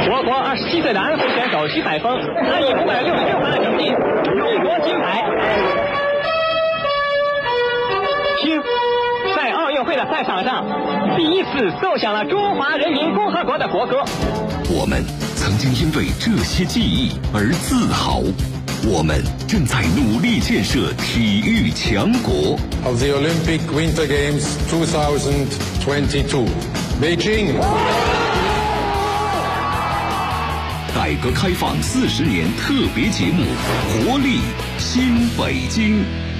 我国27岁的安徽选手徐海峰，他以566分的成绩勇夺金牌。听，在奥运会的赛场上，第一次奏响了中华人民共和国的国歌。 我们曾经因为这些记忆而自豪，我们正在努力建设体育强国。 Of the Olympic Winter Games 2022, Beijing。 改革开放40年特别节目《活力新北京》。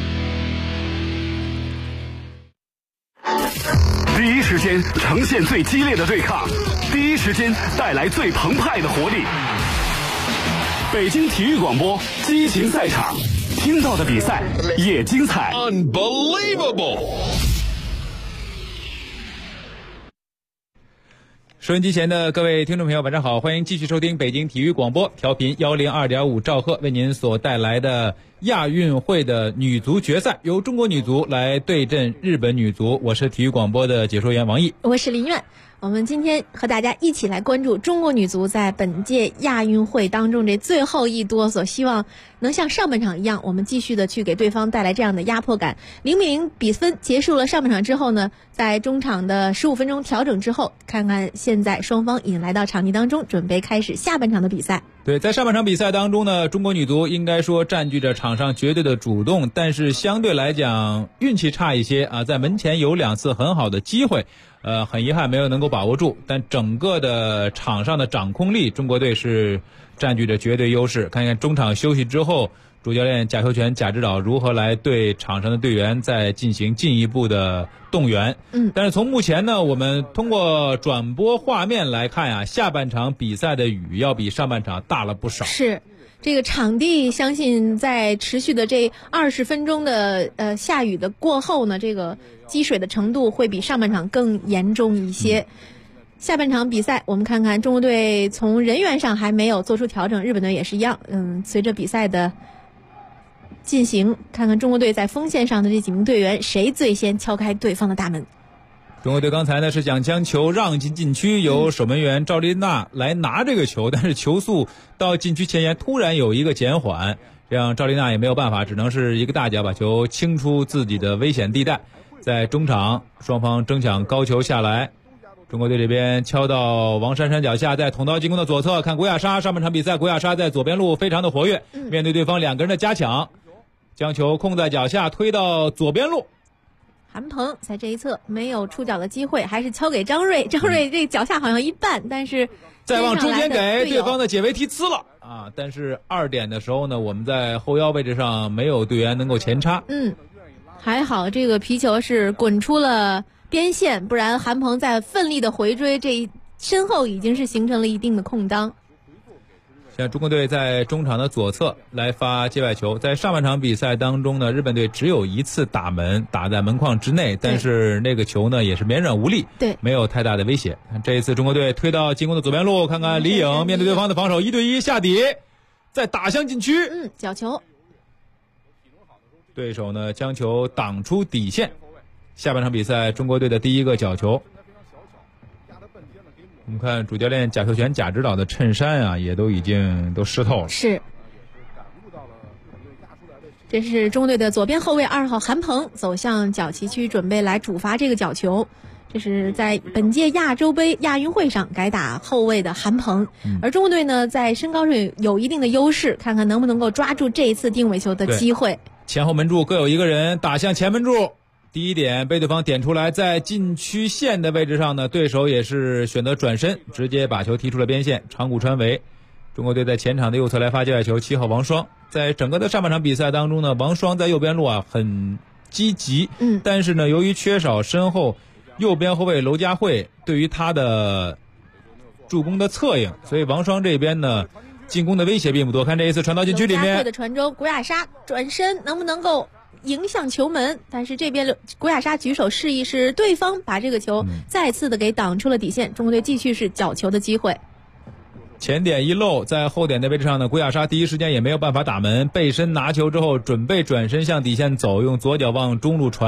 第一时间呈现最激烈的对抗，第一时间带来最澎湃的活力。北京体育广播激情赛场，听到的比赛也精彩。 Unbelievable！ 收音机前的各位听众朋友，晚上好，欢迎继续收听北京体育广播，调频102.5兆赫为您所带来的亚运会的女足决赛，由中国女足来对阵日本女足。我是体育广播的解说员王毅， 我是林苑。我们今天和大家一起来关注中国女足在本届亚运会当中这最后一哆嗦，希望能像上半场一样，我们继续的去给对方带来这样的压迫感。0-0比分结束了上半场之后呢，在中场的15分钟调整之后，看看现在双方已经来到场地当中，准备开始下半场的比赛。 对，在上半场比赛当中呢，中国女足应该说占据着场上绝对的主动，但是相对来讲运气差一些啊，在门前有2次很好的机会，很遗憾没有能够把握住，但整个的场上的掌控力，中国队是占据着绝对优势。看看中场休息之后，主教练贾秀全贾指导如何来对场上的队员再进行进一步的动员。但是从目前呢，我们通过转播画面来看啊，下半场比赛的雨要比上半场大了不少。 是。这个场地相信在持续的这20分钟的下雨的过后呢，这个积水的程度会比上半场更严重一些。下半场比赛我们看看中国队从人员上还没有做出调整，日本队也是一样。随着比赛的进行，看看中国队在锋线上的这几名队员谁最先敲开对方的大门。 中国队刚才呢是想将球让进禁区，由守门员赵丽娜来拿这个球，但是球速到禁区前沿突然有一个减缓，这样赵丽娜也没有办法，只能是一个大脚把球清出自己的危险地带。在中场双方争抢高球下来，中国队这边敲到王珊珊脚下，在捅刀进攻的左侧，看古雅莎，上半场比赛古雅莎在左边路非常的活跃，面对对方2个人的加强，将球控在脚下推到左边路。 韩鹏在这一侧没有出脚的机会，还是敲给张睿，张睿这脚下好像一半，但是再往中间给对方的解围踢呲了啊！但是2点的时候呢，我们在后腰位置上没有队员能够前插。 还好这个皮球是滚出了边线，不然韩鹏在奋力的回追，这身后已经是形成了一定的空当。 像中国队在中场的左侧来发界外球，在上半场比赛当中呢，日本队只有1次打门，打在门框之内，但是那个球呢也是绵软无力， 对， 没有太大的威胁。这一次中国队推到进攻的左边路，看看李颖面对对方的防守，1对1下底，再打向禁区， 角球， 对手呢将球挡出底线。下半场比赛中国队的第一个角球。我们看主教练贾秀全贾指导的衬衫啊，也都已经都湿透了。 是，这是中国队的左边后卫2号韩鹏走向角旗区，准备来主罚这个角球。这是在本届亚洲杯亚运会上改打后卫的韩鹏，而中国队呢在身高上有一定的优势，看看能不能够抓住这一次定位球的机会。 前后门柱各有1个人打向前门柱。第一点被对方点出来，在禁区线的位置上呢，对手也是选择转身，直接把球踢出了边线，长谷川为。中国队在前场的右侧来发界外球，7号王霜。在整个的上半场比赛当中呢，王霜在右边路啊很积极，但是呢，由于缺少身后右边后卫娄佳慧对于他的助攻的策应，所以王霜这边呢进攻的威胁并不多。看这一次传到禁区里面， 娄佳慧的传中，古雅莎转身能不能够迎向球门，但是这边古雅莎举手示意是对方把这个球再次的给挡出了底线，中国队继续是角球的机会。 前点一漏，在后点的位置上呢，古雅莎第一时间也没有办法打门，背身拿球之后准备转身向底线走，用左脚往中路传，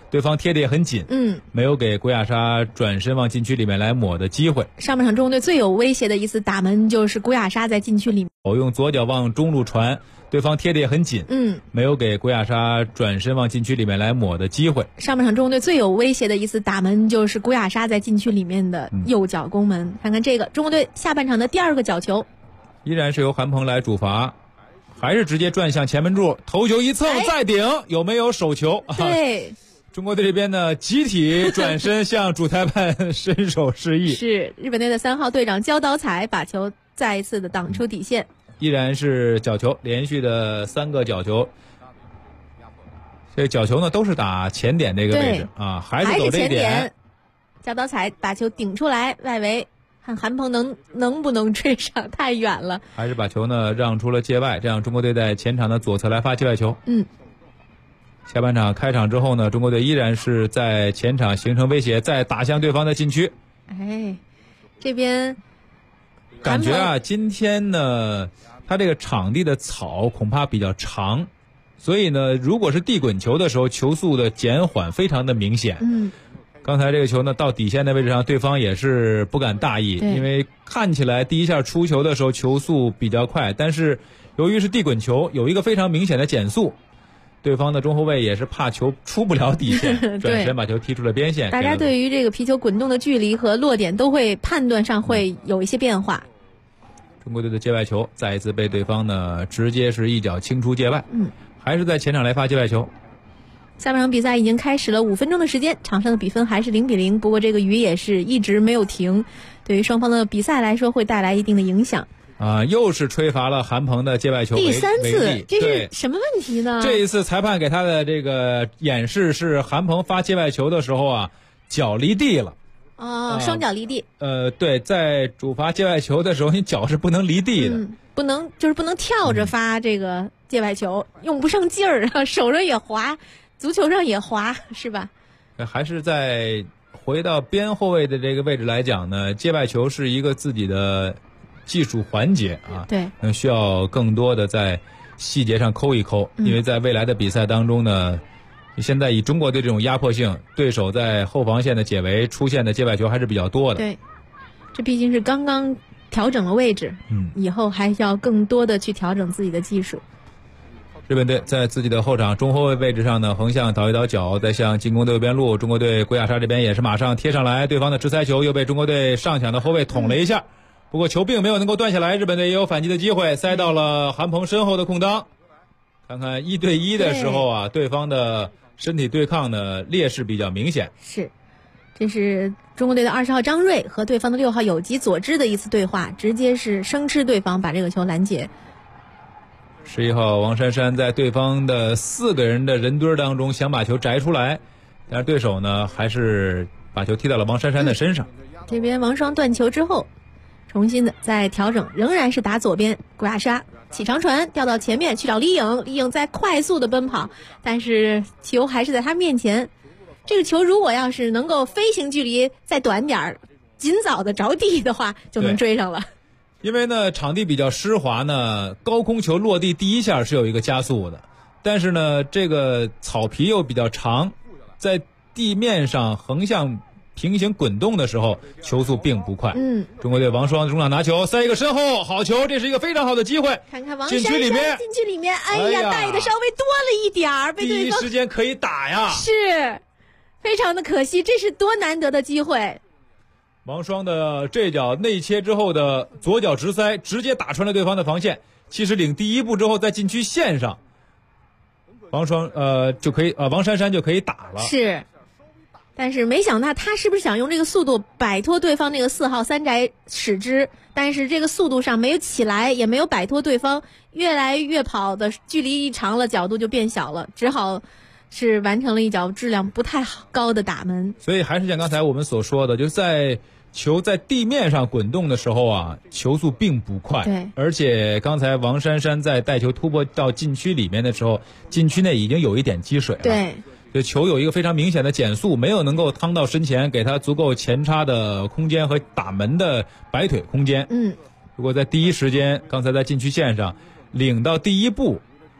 对方贴得也很紧，没有给古雅莎转身往禁区里面来抹的机会。 上半场中国队最有威胁的一次打门就是古雅莎在禁区里面用左脚往中路传，对方贴得也很紧，没有给古雅莎转身往禁区里面来抹的机会。 上半场中国队最有威胁的一次打门就是古雅莎在禁区里面的右脚攻门。看看这个中国队下半场的第二个角球， 依然是由韩鹏来主罚，还是直接转向前门柱，头球一蹭再顶，有没有手球？ 对。 中国队这边呢，集体转身向主裁判伸手示意。 是日本队的3号队长焦岛彩把球再一次的挡出底线。 依然是角球，连续的3个角球。这角球呢都是打前点这个位置啊，还是走这一点。 焦岛彩把球顶出来，外围看韩鹏能不能追上，太远了。 还是把球呢让出了界外，这样中国队在前场的左侧来发界外球。下半场开场之后呢，中国队依然是在前场形成威胁，再打向对方的禁区。 这边感觉啊，今天呢，他这个场地的草恐怕比较长，所以呢，如果是地滚球的时候，球速的减缓非常的明显。刚才这个球呢，到底线的位置上，对方也是不敢大意，因为看起来第一下出球的时候球速比较快，但是由于是地滚球，有一个非常明显的减速。对方的中后卫也是怕球出不了底线，转身把球踢出了边线。 大家对于这个皮球滚动的距离和落点都会判断上会有一些变化。 中国队的界外球再一次被对方呢直接是一脚轻出界外，还是在前场来发界外球。 下半场比赛已经开始了5分钟的时间，场上的比分还是0-0，不过这个雨也是一直没有停，对于双方的比赛来说会带来一定的影响。 又是吹罚了韩鹏的界外球第3次，这是什么问题呢？ 这一次裁判给他的这个演示是韩鹏发界外球的时候啊，脚离地了。 双脚离地。 对，在主罚界外球的时候，你脚是不能离地的， 不能跳着发这个界外球，用不上劲儿，手上也滑，足球上也滑，是吧？ 还是在回到边后卫的这个位置来讲呢，界外球是一个自己的技术环节啊， 对， 需要更多的在细节上抠一抠，因为在未来的比赛当中呢，现在以中国队这种压迫性，对手在后防线的解围出现的界外球还是比较多的。 对，这毕竟是刚刚调整了位置，以后还要更多的去调整自己的技术。 日本队在自己的后场中后卫位置上呢，横向倒一倒脚，再向进攻的右边路。中国队古雅莎这边也是马上贴上来，对方的直塞球又被中国队上抢的后卫捅了一下。不过球并没有能够断下来，日本队也有反击的机会，塞到了韩鹏身后的空当。看看1对1的时候啊，对方的身体对抗的劣势比较明显。 是，这是中国队的20号张睿和对方的6号有吉佐之的一次对话，直接是生吃对方，把这个球拦截。 11号王珊珊在对方的4个人的人堆当中想把球摘出来，但是对手呢还是把球踢到了王珊珊的身上。 这边王霜断球之后重新的再调整，仍然是打左边，古雅莎起长传掉到前面去找李颖，李颖在快速的奔跑，但是球还是在他面前。这个球如果要是能够飞行距离再短点，尽早的着地的话，就能追上了。 因为呢场地比较湿滑呢，高空球落地第一下是有一个加速的，但是呢这个草皮又比较长，在地面上横向平行滚动的时候球速并不快。中国队王霜中场拿球塞一个身后，好球，这是一个非常好的机会。 看看王珊珊禁区里面，哎呀带的稍微多了一点儿，被对方第一时间可以打呀， 是非常的可惜，这是多难得的机会。 王霜的这脚内切之后的左脚直塞，直接打穿了对方的防线。其实领第一步之后，在禁区线上，王珊珊就可以打了。 是，但是没想到他是不是想用这个速度摆脱对方那个4号3宅使之，但是这个速度上没有起来，也没有摆脱对方，越来越跑的距离一长了，角度就变小了，只好是完成了一脚质量不太高的打门。 所以还是像刚才我们所说的，就是在球在地面上滚动的时候啊，球速并不快。 对， 而且刚才王珊珊在带球突破到禁区里面的时候，禁区内已经有一点积水了。 对， 就球有一个非常明显的减速，没有能够趟到身前，给他足够前插的空间和打门的摆腿空间。如果在第一时间刚才在禁区线上领到第一步，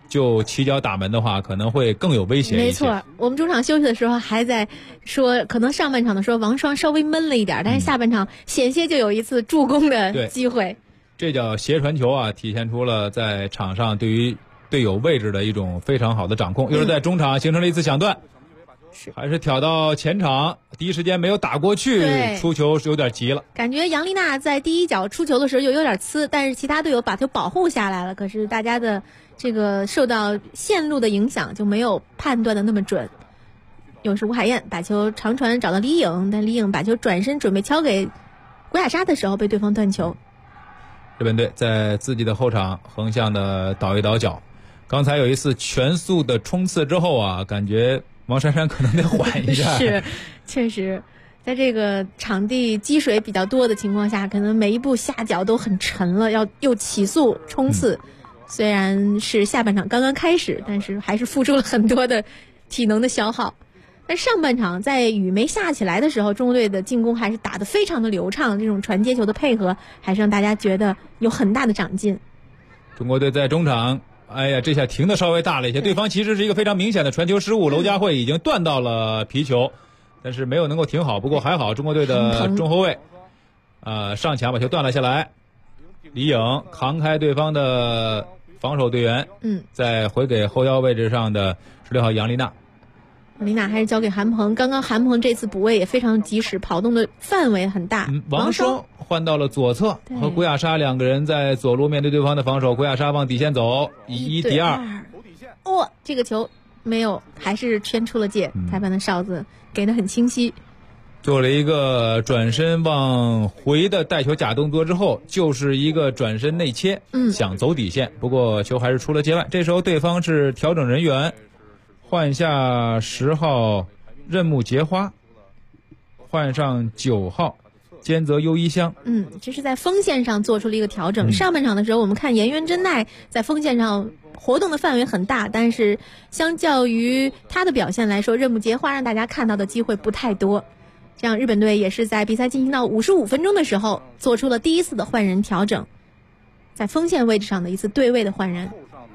就起脚打门的话，可能会更有威胁一些。 没错，我们中场休息的时候还在说，可能上半场的时候王霜稍微闷了一点，但是下半场险些就有一次助攻的机会。 这叫斜传球啊，体现出了在场上对于队友位置的一种非常好的掌控。又是在中场形成了一次抢断，还是挑到前场，第一时间没有打过去，出球是有点急了。 感觉杨丽娜在第一脚出球的时候有点呲，但是其他队友把球保护下来了，可是大家的这个受到线路的影响，就没有判断的那么准。又是吴海燕把球长传找到李颖，但李颖把球转身准备敲给古雅莎的时候被对方断球。 日本队在自己的后场横向的倒一倒脚，刚才有一次全速的冲刺之后啊，感觉王珊珊可能得缓一下。 是，确实在这个场地积水比较多的情况下，可能每一步下脚都很沉了，要又起速冲刺。虽然是下半场刚刚开始，但是还是付出了很多的体能的消耗。但上半场在雨没下起来的时候，中国队的进攻还是打得非常的流畅，这种传接球的配合还是让大家觉得有很大的长进。 中国队在中场，哎呀，这下停的稍微大了一些，对方其实是一个非常明显的传球失误，娄佳慧已经断到了皮球，但是没有能够停好。不过还好，中国队的中后卫上抢把球断了下来，李颖扛开对方的防守队员，再回给后腰位置上的16号杨丽娜。 李娜还是交给韩鹏，刚刚韩鹏这次补位也非常及时，跑动的范围很大。 王霜换到了左侧，和古雅莎两个人在左路面对对方的防守，古雅莎往底线走，1敌2。 这个球没有，还是圈出了界，裁判的哨子给得很清晰。 做了一个转身往回的带球假动作之后，就是一个转身内切，想走底线，不过球还是出了界外。这时候对方是调整人员，换下10号任木结花，换上9号菅泽优一香。 这是在锋线上做出了一个调整。上半场的时候我们看岩原真奈在锋线上活动的范围很大，但是相较于他的表现来说，任木结花让大家看到的机会不太多。这样日本队也是在比赛进行到55分钟的时候做出了第一次的换人调整，在锋线位置上的一次对位的换人。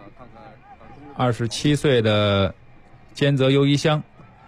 27岁的菅泽优一香，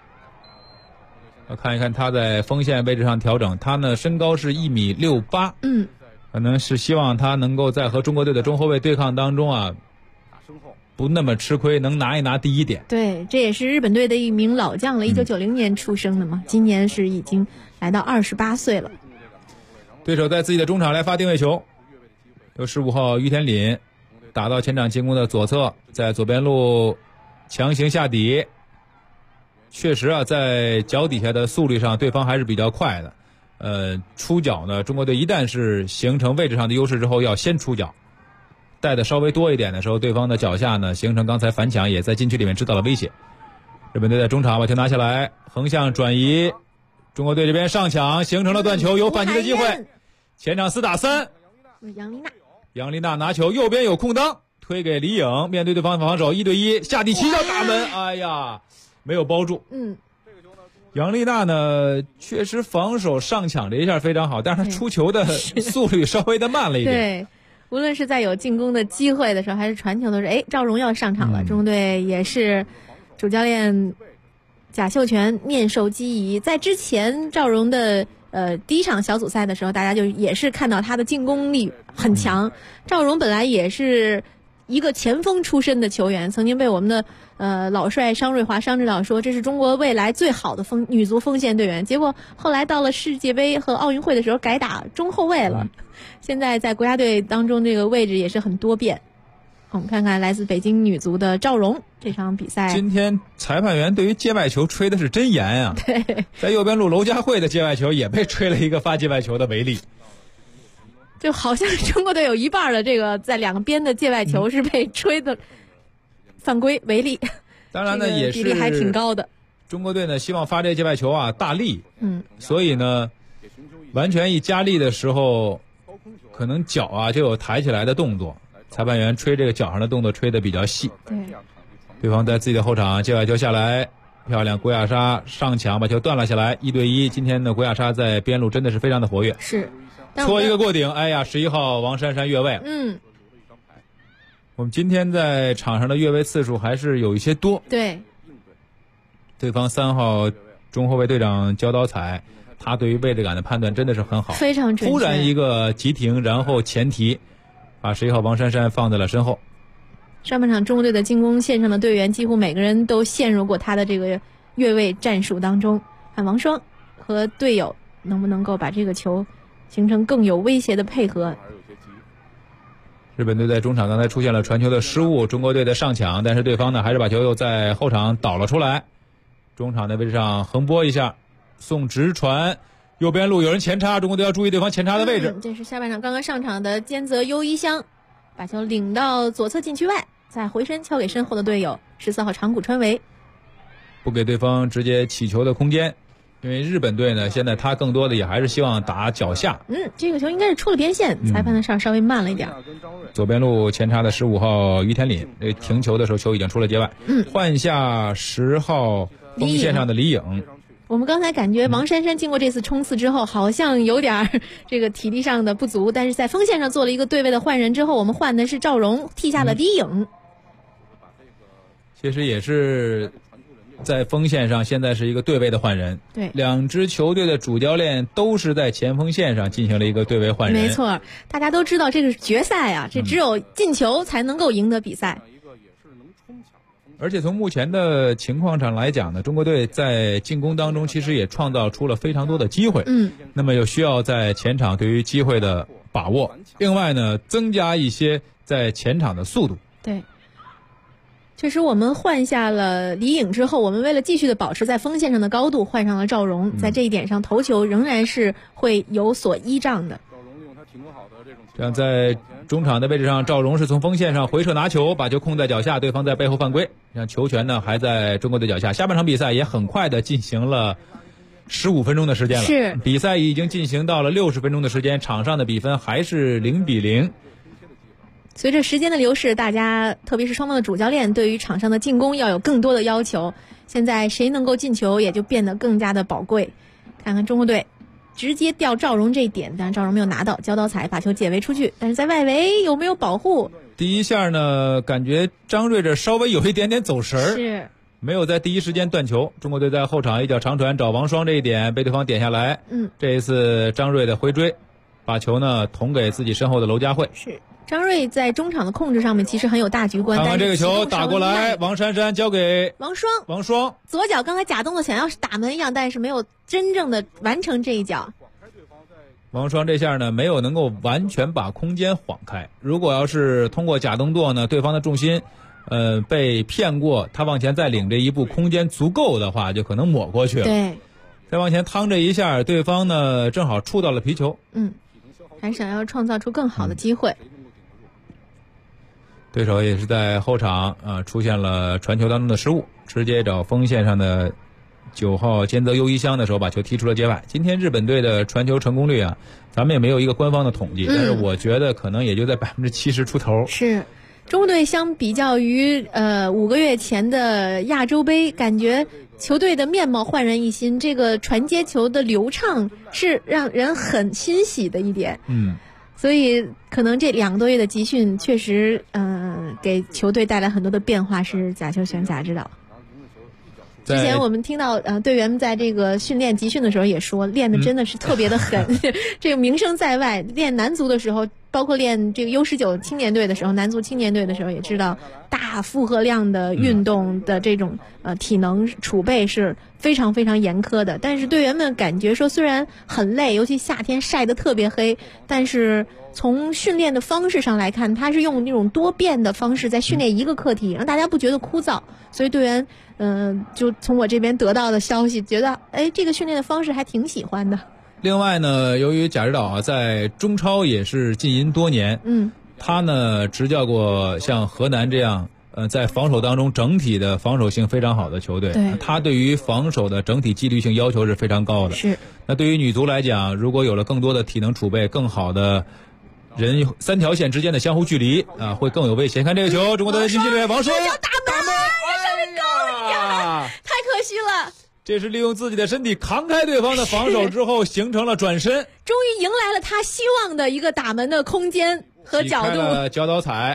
看一看他在锋线位置上调整，他呢身高是1.68米，可能是希望他能够在和中国队的中后卫对抗当中啊，不那么吃亏，能拿一拿第一点。 对，这也是日本队的一名老将了，1990年出生的嘛，今年是已经来到28岁了。 对手在自己的中场来发定位球，由15号于田凛打到前场进攻的左侧，在左边路强行下底。确实啊，在脚底下的速率上对方还是比较快的。出脚呢，中国队一旦是形成位置上的优势之后，要先出脚，带的稍微多一点的时候，对方的脚下呢形成刚才反抢，也在禁区里面制造了威胁。日本队在中场把球拿下来，横向转移，中国队这边上抢形成了断球，有反击的机会，前场4打3，杨丽娜拿球，右边有空当，推给李颖，面对对方防守1对1，下地起脚打门，哎呀，没有包住。杨丽娜呢确实防守上抢这一下非常好，但是她出球的速率稍微的慢了一点。 对，无论是在有进攻的机会的时候，还是传球的时候，赵荣要上场了。中国队也是主教练贾秀全面授机宜，在之前赵荣的第一场小组赛的时候，大家就也是看到他的进攻力很强。赵荣本来也是一个前锋出身的球员，曾经被我们的老帅商瑞华商指导说这是中国未来最好的女足锋线队员，结果后来到了世界杯和奥运会的时候改打中后卫了。现在在国家队当中这个位置也是很多变。我们看看来自北京女足的赵荣这场比赛。 今天裁判员对于界外球吹的是真严啊！ 对， 在右边路娄佳慧的界外球也被吹了一个发界外球的违例。 就好像中国队有一半的这个在两个边的界外球是被吹的犯规违例。 当然呢，也是比例还挺高的。 中国队呢希望发这个界外球啊大力，所以呢完全一加力的时候，可能脚啊就有抬起来的动作。裁判员吹这个脚上的动作吹得比较细。对方在自己的后场界外球下来，漂亮，古雅莎上抢把球断了下来，1对1。今天的古雅莎在边路真的是非常的活跃， 是搓一个过顶，哎呀，11号王珊珊越位。 我们今天在场上的越位次数还是有一些多。 对， 对方3号中后卫队长焦刀彩，他对于位置感的判断真的是很好， 非常准确。 突然一个急停，然后前提，把11号王珊珊放在了身后。 上半场中国队的进攻线上的队员几乎每个人都陷入过他的这个越位战术当中，看王霜和队友能不能够把这个球形成更有威胁的配合。 日本队在中场刚才出现了传球的失误，中国队的上抢，但是对方呢还是把球又在后场倒了出来。中场的位置上横拨一下，送直传，右边路有人前插，中国队要注意对方前插的位置。 这是下半场刚刚上场的菅泽优一香，把球领到左侧禁区外，再回身敲给身后的队友14号长谷川唯， 不给对方直接起球的空间。因为日本队呢，现在他更多的也还是希望打脚下。 这个球应该是出了边线，裁判的事儿稍微慢了一点。 左边路前插的15号于田凛，停球的时候球已经出了界外。换下10号锋线上的李颖。 我们刚才感觉王珊珊经过这次冲刺之后，好像有点这个体力上的不足，但是在锋线上做了一个对位的换人之后，我们换的是赵荣，替下了李颖。 其实也是在锋线上现在是一个对位的换人， 对， 两支球队的主教练都是在前锋线上进行了一个对位换人。 没错，大家都知道这个是决赛啊，这只有进球才能够赢得比赛。 而且从目前的情况上来讲呢，中国队在进攻当中其实也创造出了非常多的机会。那么有需要在前场对于机会的把握，另外呢，增加一些在前场的速度。 对。确实我们换下了李颖之后，我们为了继续的保持在锋线上的高度，换上了赵荣，在这一点上头球仍然是会有所依仗的。 这样在中场的位置上，赵荣是从锋线上回撤拿球，把球控在脚下，对方在背后犯规，让球权呢还在中国队脚下。下半场比赛也很快的进行了15分钟的时间了， 是比赛已经进行到了60分钟的时间，场上的比分还是0-0。 随着时间的流逝，大家特别是双方的主教练对于场上的进攻要有更多的要求，现在谁能够进球也就变得更加的宝贵。看看中国队直接吊赵荣这一点，但是赵荣没有拿到，焦刀彩把球解围出去，但是在外围有没有保护？ 第一下呢，感觉张睿这稍微有一点点走神儿， 是没有在第一时间断球。中国队在后场一脚长传找王霜，这一点被对方点下来。这一次张睿的回追，把球呢捅给自己身后的娄佳慧。 是张睿在中场的控制上面其实很有大局观。 看看这个球打过来，王珊珊交给王霜，左脚刚才假动作想要是打门一样，但是没有真正的完成这一脚。 王霜这下呢没有能够完全把空间晃开，如果要是通过假动作呢，对方的重心被骗过，他往前再领这一步，空间足够的话就可能抹过去了。 对， 再往前趟这一下，对方呢正好触到了皮球。 还想要创造出更好的机会。 对手也是在后场出现了传球当中的失误，直接找锋线上的9号菅泽优一香的时候把球踢出了界外。今天日本队的传球成功率啊，咱们也没有一个官方的统计，但是我觉得可能也就在70%出头。 是中国队相比较于5个月前的亚洲杯，感觉球队的面貌焕然一新，这个传接球的流畅是让人很欣喜的一点。所以可能这2个多月的集训确实给球队带来很多的变化，是贾秀全贾知道。之前我们听到队员们在这个训练集训的时候也说，练的真的是特别的狠。这个名声在外，练男足的时候，包括练这个 U19 青年队的时候，男足青年队的时候也知道，大负荷量的运动的这种体能储备是非常非常严苛的。但是队员们感觉说，虽然很累，尤其夏天晒得特别黑，但是从训练的方式上来看，他是用那种多变的方式在训练一个课题，让大家不觉得枯燥。所以队员就从我这边得到的消息，觉得这个训练的方式还挺喜欢的。 另外呢，由于贾指导在中超也是浸淫多年，他呢执教过像河南这样在防守当中整体的防守性非常好的球队，他对于防守的整体纪律性要求是非常高的。 是。那对于女足来讲，如果有了更多的体能储备，更好的人3条线之间的相互距离会更有威胁。看这个球，中国队的禁区里面，王霜打门，上面高了一点，太可惜了。 这是利用自己的身体扛开对方的防守之后形成了转身， 终于迎来了他希望的一个打门的空间和角度。 焦刀彩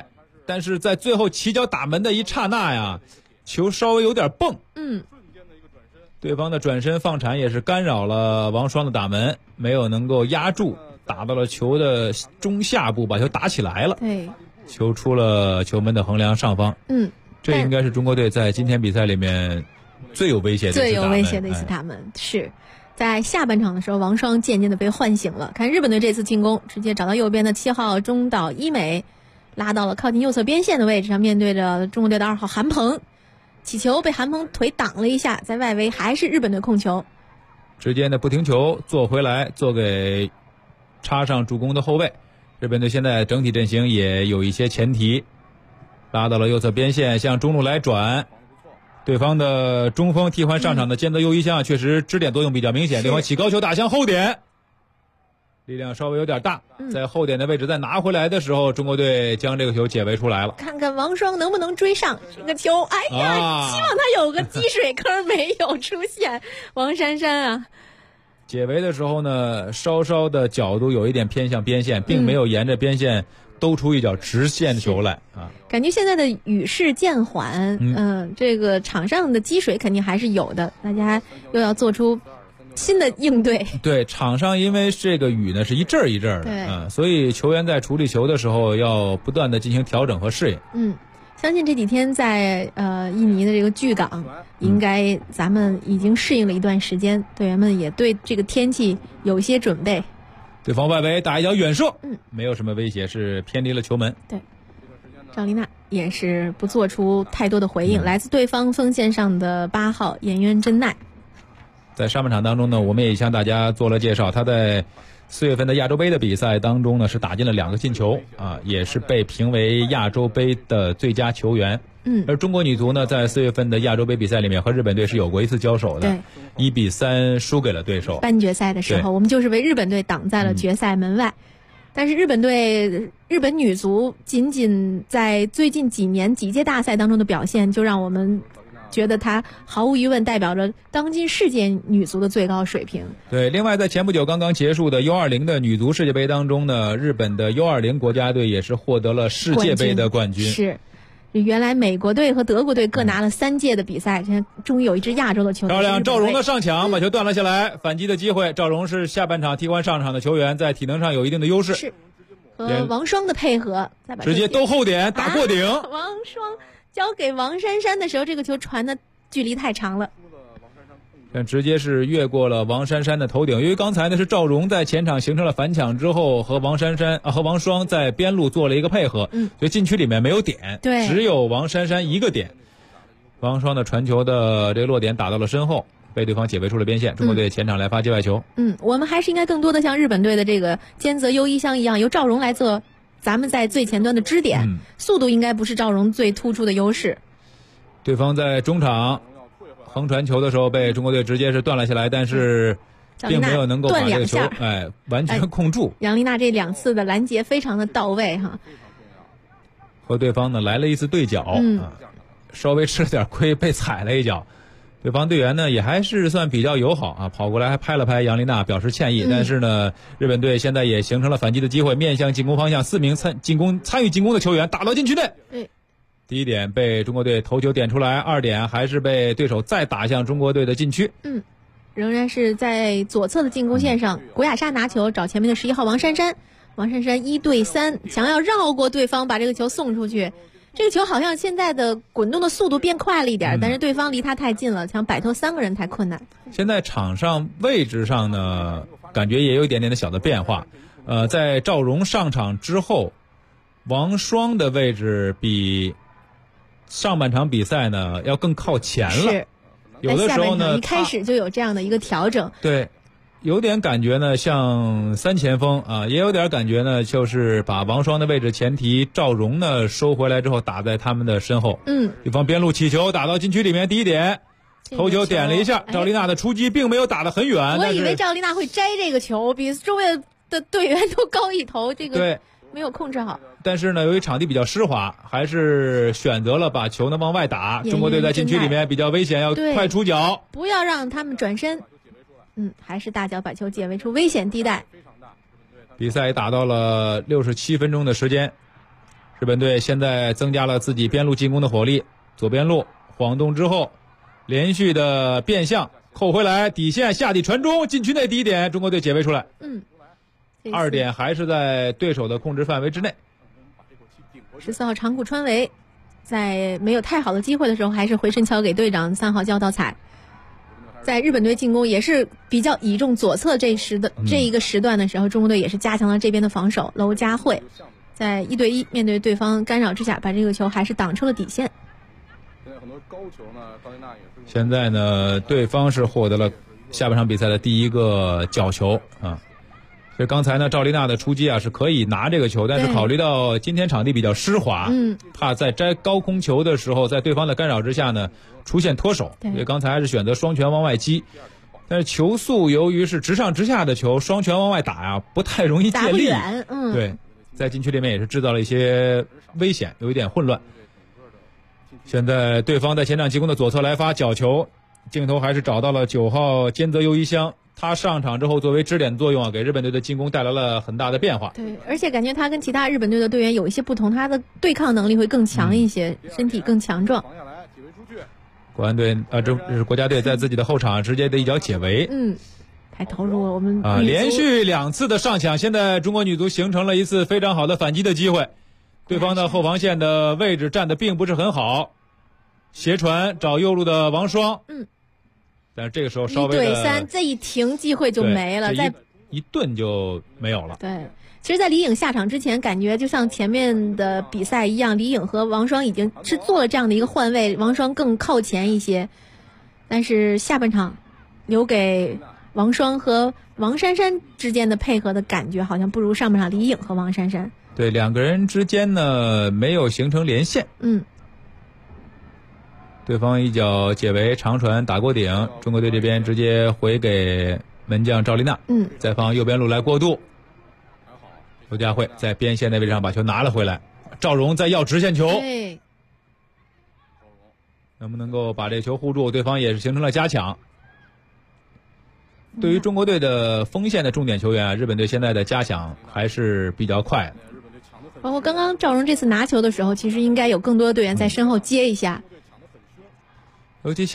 但是在最后起脚打门的一刹那呀，球稍微有点蹦。对方的转身放铲也是干扰了王霜的打门，没有能够压住，打到了球的中下部，把球打起来了。 对， 球出了球门的横梁上方。这应该是中国队在今天比赛里面最有威胁的一次打门。 是在下半场的时候，王霜渐渐的被唤醒了。看日本队这次进攻，直接找到右边的7号中岛一美，拉到了靠近右侧边线的位置上，面对着中国队的2号韩鹏。起球被韩鹏腿挡了一下，在外围还是日本队控球， 直接的不停球做回来，做给插上助攻的后卫。日本队现在整体阵型也有一些前提，拉到了右侧边线，向中路来转。对方的中锋替换上场的兼泽优一向确实支点作用比较明显，对方起高球打向后点，力量稍微有点大，在后点的位置再拿回来的时候，中国队将这个球解围出来了。 看看王霜能不能追上这个球。哎呀，希望他有个积水坑，没有出现。王珊珊啊， 解围的时候呢，稍稍的角度有一点偏向边线，并没有沿着边线兜出一脚直线球来啊。 感觉现在的雨势渐缓，这个场上的积水肯定还是有的，大家又要做出新的应对。 对，场上因为这个雨呢是一阵儿一阵儿的，所以球员在处理球的时候要不断的进行调整和适应。 相信这几天在印尼的这个巨港，应该咱们已经适应了一段时间，队员们也对这个天气有一些准备。 对方外围打一脚远射，没有什么威胁，是偏离了球门。 对，赵丽娜也是不做出太多的回应。来自对方锋线上的8号岩渊真奈， 在上半场当中呢，我们也向大家做了介绍，他在4月份的亚洲杯的比赛当中呢，是打进了2个进球啊，也是被评为亚洲杯的最佳球员。而中国女足呢，在4月份的亚洲杯比赛里面和日本队是有过一次交手的，1比3输给了对手。 半决赛的时候，我们就是为日本队挡在了决赛门外。但是日本女足仅仅在最近几届大赛当中的表现，就让我们觉得她毫无疑问代表着当今世界女足的最高水平。 对，另外在前不久刚刚结束的 U20 的女足世界杯当中呢，日本的 U20 国家队也是获得了世界杯的冠军。 是，原来美国队和德国队各拿了3届的比赛，现在终于有一支亚洲的球队。 漂亮，赵蓉的上抢把球断了下来，反击的机会。赵蓉是下半场替换上场的球员，在体能上有一定的优势。 是，和王霜的配合，再把直接兜后点打过顶。 王霜交给王珊珊的时候，这个球传的距离太长了， 但直接是越过了王珊珊的头顶。因为刚才呢是赵蓉在前场形成了反抢之后，和王霜在边路做了一个配合，所以禁区里面没有点， 对， 只有王珊珊一个点。王霜的传球的这个落点打到了身后，被对方解围出了边线。中国队前场来发界外球。 我们还是应该更多的像日本队的这个兼泽优一向一样，由赵蓉来做咱们在最前端的支点，速度应该不是赵蓉最突出的优势。 对方在中场横传球的时候被中国队直接是断了下来，但是并没有能够把这个球完全控住。 杨丽娜这2次的拦截非常的到位哈， 和对方呢来了一次对角，稍微吃了点亏，被踩了一脚。对方队员呢也还是算比较友好啊，跑过来还拍了拍杨丽娜表示歉意。但是呢，日本队现在也形成了反击的机会，面向进攻方向，4名参与进攻的球员打到禁区内。第一点被中国队头球点出来，2点还是被对手再打向中国队的禁区。 仍然是在左侧的进攻线上，古雅莎拿球找前面的11号王珊珊1对3，想要绕过对方把这个球送出去。这个球好像现在的滚动的速度变快了一点，但是对方离他太近了，想摆脱3个人太困难。 现在场上位置上呢，感觉也有一点点的小的变化。在赵蓉上场之后，王霜的位置比上半场比赛呢要更靠前了。 是， 有的时候呢一开始就有这样的一个调整。 对，有点感觉呢像3前锋啊，也有点感觉呢就是把王霜的位置前提赵蓉呢收回来之后打在他们的身后。对方边路起球打到禁区里面，第一点头球点了一下，赵丽娜的出击并没有打得很远。 我以为赵丽娜会摘这个球，比周围的队员都高一头，这个对没有控制好。 但是呢，由于场地比较湿滑，还是选择了把球呢往外打。中国队在禁区里面比较危险，要快出脚， 不要让他们转身。还是大脚把球解围出危险地带。 比赛打到了67分钟的时间， 日本队现在增加了自己边路进攻的火力，左边路晃动之后，连续的变向扣回来，底线下底传中，禁区内第一点，中国队解围出来。2点还是在对手的控制范围之内。 14号长谷川唯在没有太好的机会的时候，还是回身敲给队长3号焦道彩。在日本队进攻也是比较倚重左侧这一个时段的时候，中国队也是加强了这边的防守。娄佳慧在1对1面对对方干扰之下，把这个球还是挡出了底线。 现在呢，对方是获得了下半场比赛的第一个角球啊。所以刚才呢，赵丽娜的出击啊是可以拿这个球，但是考虑到今天场地比较湿滑，怕在摘高空球的时候，在对方的干扰之下呢出现脱手，所以刚才还是选择双拳往外击。但是球速由于是直上直下的球，双拳往外打呀，不太容易借力。 打不远， 对，在禁区里面也是制造了一些危险，有一点混乱。现在对方在前场进攻的左侧来发角球，镜头还是找到了9号菅泽优一香。他上场之后作为支点作用啊，给日本队的进攻带来了很大的变化。 对，而且感觉他跟其他日本队的队员有一些不同，他的对抗能力会更强一些，身体更强壮。 国安队这是国家队在自己的后场直接的一脚解围。 太投入了，我们连续2次的上抢，现在中国女足形成了一次非常好的反击的机会。对方的后防线的位置站得并不是很好，斜传找右路的王霜。但是这个时候稍微的 1对3，这一停机会就没了，再一顿就没有了。 对，其实，在李颖下场之前，感觉就像前面的比赛一样，李颖和王霜已经是做了这样的一个换位，王霜更靠前一些。但是下半场留给王霜和王珊珊之间的配合的感觉，好像不如上半场李颖和王珊珊。 对，两个人之间呢没有形成连线。对方一脚解围长传打过顶，中国队这边直接回给门将赵丽娜。再放右边路来过渡。娄佳慧在边线的位置上把球拿了回来，赵蓉在要直线球。能不能够把这球护住？对方也是形成了加强。对于中国队的锋线的重点球员，日本队现在的加强还是比较快的。 包括刚刚赵蓉这次拿球的时候，其实应该有更多的队员在身后接一下。 尤其